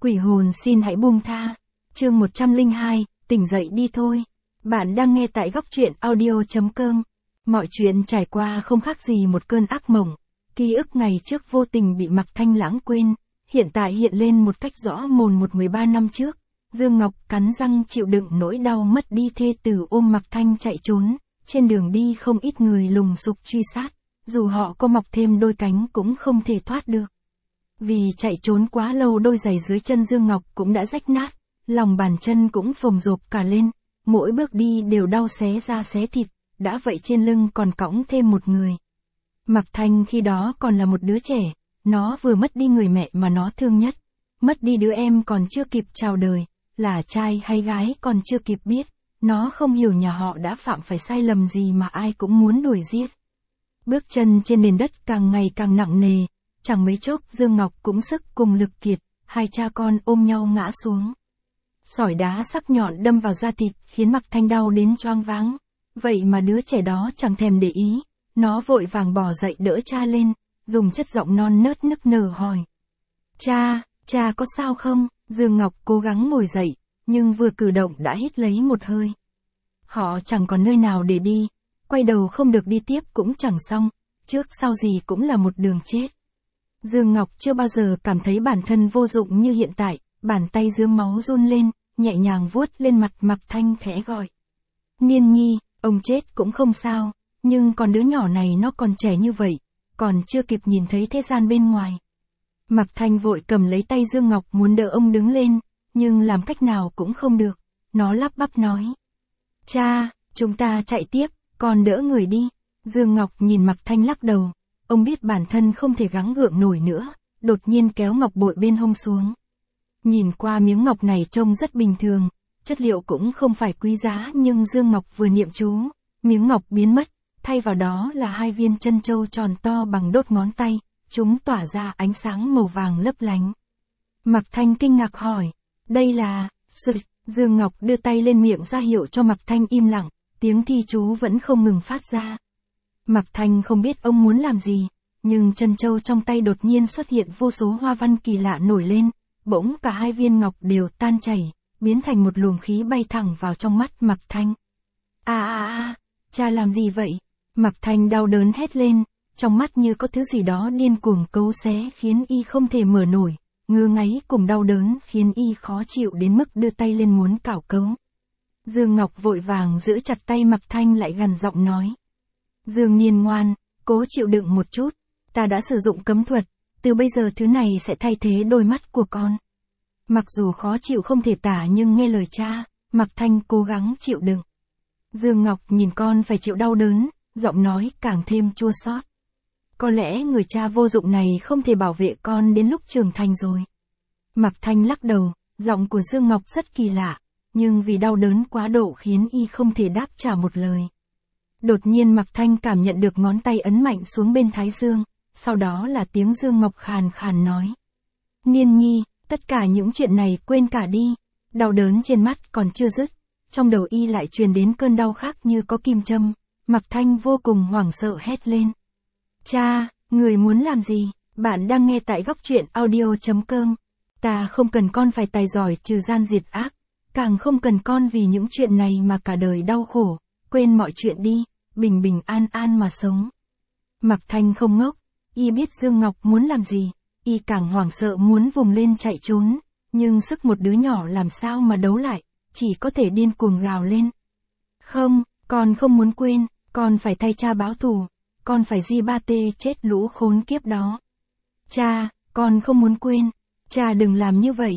Quỷ hồn xin hãy buông tha. Chương 102, tỉnh dậy đi thôi. Bạn đang nghe tại góc truyện audio.com. Mọi chuyện trải qua không khác gì một cơn ác mộng. Ký ức ngày trước vô tình bị Mạc Thanh lãng quên, hiện tại hiện lên một cách rõ mồn 13 năm trước. Dương Ngọc cắn răng chịu đựng nỗi đau mất đi thê tử ôm Mạc Thanh chạy trốn, trên đường đi không ít người lùng sục truy sát, dù họ có mọc thêm đôi cánh cũng không thể thoát được. Vì chạy trốn quá lâu đôi giày dưới chân Dương Ngọc cũng đã rách nát, lòng bàn chân cũng phồng rộp cả lên, mỗi bước đi đều đau xé da xé thịt, đã vậy trên lưng còn cõng thêm một người. Mạc Thanh khi đó còn là một đứa trẻ, nó vừa mất đi người mẹ mà nó thương nhất, mất đi đứa em còn chưa kịp chào đời, là trai hay gái còn chưa kịp biết, nó không hiểu nhà họ đã phạm phải sai lầm gì mà ai cũng muốn đuổi giết. Bước chân trên nền đất càng ngày càng nặng nề, chẳng mấy chốc Dương Ngọc cũng sức cùng lực kiệt, hai cha con ôm nhau ngã xuống. Sỏi đá sắc nhọn đâm vào da thịt khiến Mạc Thanh đau đến choáng váng, vậy mà đứa trẻ đó chẳng thèm để ý, nó vội vàng bò dậy đỡ cha lên, dùng chất giọng non nớt nức nở hỏi. Cha có sao không? Dương Ngọc cố gắng ngồi dậy, nhưng vừa cử động đã hít lấy một hơi. Họ chẳng còn nơi nào để đi, quay đầu không được đi tiếp cũng chẳng xong, trước sau gì cũng là một đường chết. Dương Ngọc chưa bao giờ cảm thấy bản thân vô dụng như hiện tại, bàn tay rướm máu run lên, nhẹ nhàng vuốt lên mặt Mạc Thanh khẽ gọi. Niên nhi, ông chết cũng không sao, nhưng còn đứa nhỏ này nó còn trẻ như vậy, còn chưa kịp nhìn thấy thế gian bên ngoài. Mạc Thanh vội cầm lấy tay Dương Ngọc muốn đỡ ông đứng lên, nhưng làm cách nào cũng không được, nó lắp bắp nói. Cha, chúng ta chạy tiếp, con đỡ người đi. Dương Ngọc nhìn Mạc Thanh lắc đầu, ông biết bản thân không thể gắng gượng nổi nữa, đột nhiên kéo ngọc bội bên hông xuống. Nhìn qua miếng ngọc này trông rất bình thường, chất liệu cũng không phải quý giá nhưng Dương Ngọc vừa niệm chú, miếng ngọc biến mất, thay vào đó là hai viên chân châu tròn to bằng đốt ngón tay, chúng tỏa ra ánh sáng màu vàng lấp lánh. Mạc Thanh kinh ngạc hỏi, đây là... Dương Ngọc đưa tay lên miệng ra hiệu cho Mạc Thanh im lặng, tiếng thi chú vẫn không ngừng phát ra. Mạc Thanh không biết ông muốn làm gì, nhưng chân châu trong tay đột nhiên xuất hiện vô số hoa văn kỳ lạ nổi lên, bỗng cả hai viên ngọc đều tan chảy, biến thành một luồng khí bay thẳng vào trong mắt Mạc Thanh. Cha làm gì vậy? Mạc Thanh đau đớn hét lên, trong mắt như có thứ gì đó điên cuồng cấu xé khiến y không thể mở nổi, ngứa ngáy cùng đau đớn khiến y khó chịu đến mức đưa tay lên muốn cào cấu. Dương Ngọc vội vàng giữ chặt tay Mạc Thanh lại gằn giọng nói. Dương Niên ngoan, cố chịu đựng một chút, ta đã sử dụng cấm thuật, từ bây giờ thứ này sẽ thay thế đôi mắt của con. Mặc dù khó chịu không thể tả nhưng nghe lời cha, Mạc Thanh cố gắng chịu đựng. Dương Ngọc nhìn con phải chịu đau đớn, giọng nói càng thêm chua xót. Có lẽ người cha vô dụng này không thể bảo vệ con đến lúc trưởng thành rồi. Mạc Thanh lắc đầu, giọng của Dương Ngọc rất kỳ lạ, nhưng vì đau đớn quá độ khiến y không thể đáp trả một lời. Đột nhiên Mạc Thanh cảm nhận được ngón tay ấn mạnh xuống bên thái dương, sau đó là tiếng Dương Ngọc khàn khàn nói. Niên nhi, tất cả những chuyện này quên cả đi, đau đớn trên mắt còn chưa dứt, trong đầu y lại truyền đến cơn đau khác như có kim châm, Mạc Thanh vô cùng hoảng sợ hét lên. Cha, người muốn làm gì? Bạn đang nghe tại góc truyện audio.com. Ta không cần con phải tài giỏi trừ gian diệt ác, càng không cần con vì những chuyện này mà cả đời đau khổ, quên mọi chuyện đi, bình bình an an mà sống. Mạc Thanh không ngốc, y biết Dương Ngọc muốn làm gì, y càng hoảng sợ muốn vùng lên chạy trốn, nhưng sức một đứa nhỏ làm sao mà đấu lại, chỉ có thể điên cuồng gào lên. Không, con không muốn quên, con phải thay cha báo thù, con phải di ba tê chết lũ khốn kiếp đó. Cha, con không muốn quên, cha đừng làm như vậy.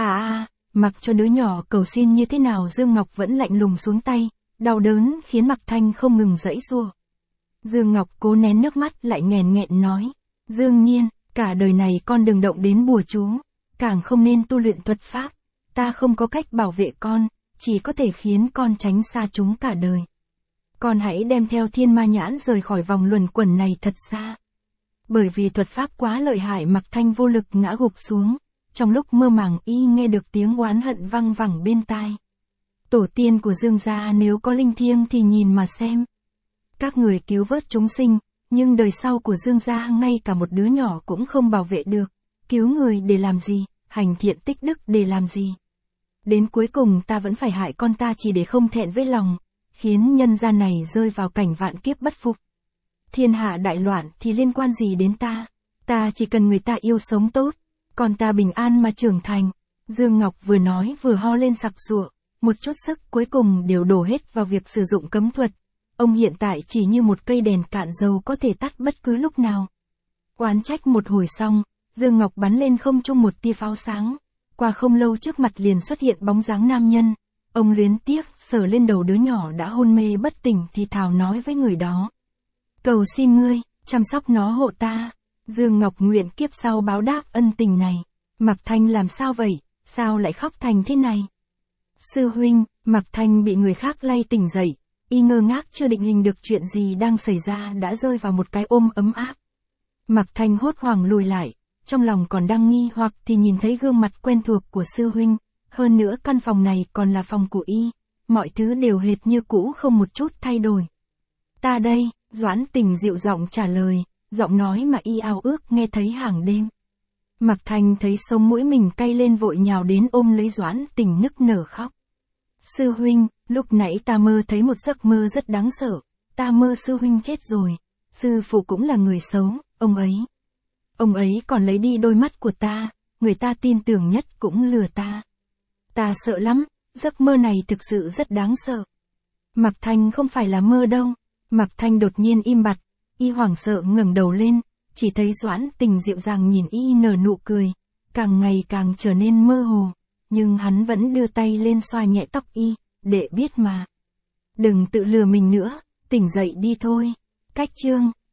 Mặc cho đứa nhỏ cầu xin như thế nào Dương Ngọc vẫn lạnh lùng xuống tay, đau đớn khiến Mạc Thanh không ngừng giãy giụa. Dương Ngọc cố nén nước mắt lại nghẹn nghẹn nói, Dương Niên, cả đời này con đừng động đến bùa chú, càng không nên tu luyện thuật pháp, ta không có cách bảo vệ con, chỉ có thể khiến con tránh xa chúng cả đời. Con hãy đem theo thiên ma nhãn rời khỏi vòng luẩn quẩn này thật xa. Bởi vì thuật pháp quá lợi hại Mạc Thanh vô lực ngã gục xuống, trong lúc mơ màng y nghe được tiếng oán hận văng vẳng bên tai. Tổ tiên của Dương gia nếu có linh thiêng thì nhìn mà xem. Các người cứu vớt chúng sinh, nhưng đời sau của Dương gia ngay cả một đứa nhỏ cũng không bảo vệ được, cứu người để làm gì, hành thiện tích đức để làm gì? Đến cuối cùng ta vẫn phải hại con ta chỉ để không thẹn với lòng, khiến nhân gian này rơi vào cảnh vạn kiếp bất phục. Thiên hạ đại loạn thì liên quan gì đến ta? Ta chỉ cần người ta yêu sống tốt, con ta bình an mà trưởng thành. Dương Ngọc vừa nói vừa ho lên sặc sụa, một chút sức cuối cùng đều đổ hết vào việc sử dụng cấm thuật. Ông hiện tại chỉ như một cây đèn cạn dầu có thể tắt bất cứ lúc nào. Oán trách một hồi xong, Dương Ngọc bắn lên không trung một tia pháo sáng. Qua không lâu trước mặt liền xuất hiện bóng dáng nam nhân. Ông luyến tiếc sờ lên đầu đứa nhỏ đã hôn mê bất tỉnh thì thào nói với người đó. Cầu xin ngươi, chăm sóc nó hộ ta. Dương Ngọc nguyện kiếp sau báo đáp ân tình này. Mạc Thanh làm sao vậy, sao lại khóc thành thế này? Sư huynh, Mạc Thanh bị người khác lay tỉnh dậy. Y ngơ ngác chưa định hình được chuyện gì đang xảy ra đã rơi vào một cái ôm ấm áp. Mạc Thanh hốt hoảng lùi lại, trong lòng còn đang nghi hoặc thì nhìn thấy gương mặt quen thuộc của sư huynh. Hơn nữa căn phòng này còn là phòng của y, mọi thứ đều hệt như cũ không một chút thay đổi. Ta đây, Doãn Tình dịu giọng trả lời, giọng nói mà y ao ước nghe thấy hàng đêm. Mạc Thanh thấy sống mũi mình cay lên vội nhào đến ôm lấy Doãn Tình nức nở khóc. Sư huynh, lúc nãy ta mơ thấy một giấc mơ rất đáng sợ, ta mơ sư huynh chết rồi, sư phụ cũng là người xấu, ông ấy còn lấy đi đôi mắt của ta, người ta tin tưởng nhất cũng lừa ta. Ta sợ lắm, giấc mơ này thực sự rất đáng sợ. Mạc Thanh không phải là mơ đâu. Mạc Thanh đột nhiên im bặt, y hoảng sợ ngẩng đầu lên, chỉ thấy Doãn Tình dịu dàng nhìn y nở nụ cười, càng ngày càng trở nên mơ hồ, nhưng hắn vẫn đưa tay lên xoa nhẹ tóc y, đệ biết mà. Đừng tự lừa mình nữa, tỉnh dậy đi thôi. Cách chương